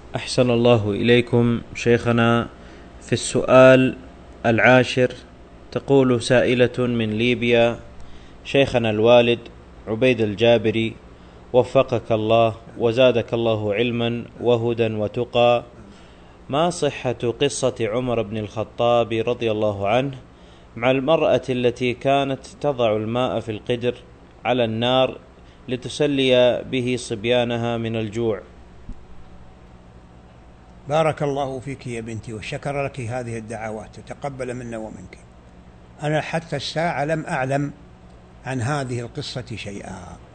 أحسن الله إليكم شيخنا. في السؤال 10 تقول سائلة من ليبيا: شيخنا الوالد عبيد الجابري وفقك الله وزادك الله علما وهدى وتقى، ما صحة قصة عمر بن الخطاب رضي الله عنه مع المرأة التي كانت تضع الماء في القدر على النار لتسلي به صبيانها من الجوع؟ بارك الله فيك يا بنتي وشكر لك هذه الدعوات وتقبل منا ومنك. أنا حتى الساعة لم أعلم عن هذه القصة شيئا.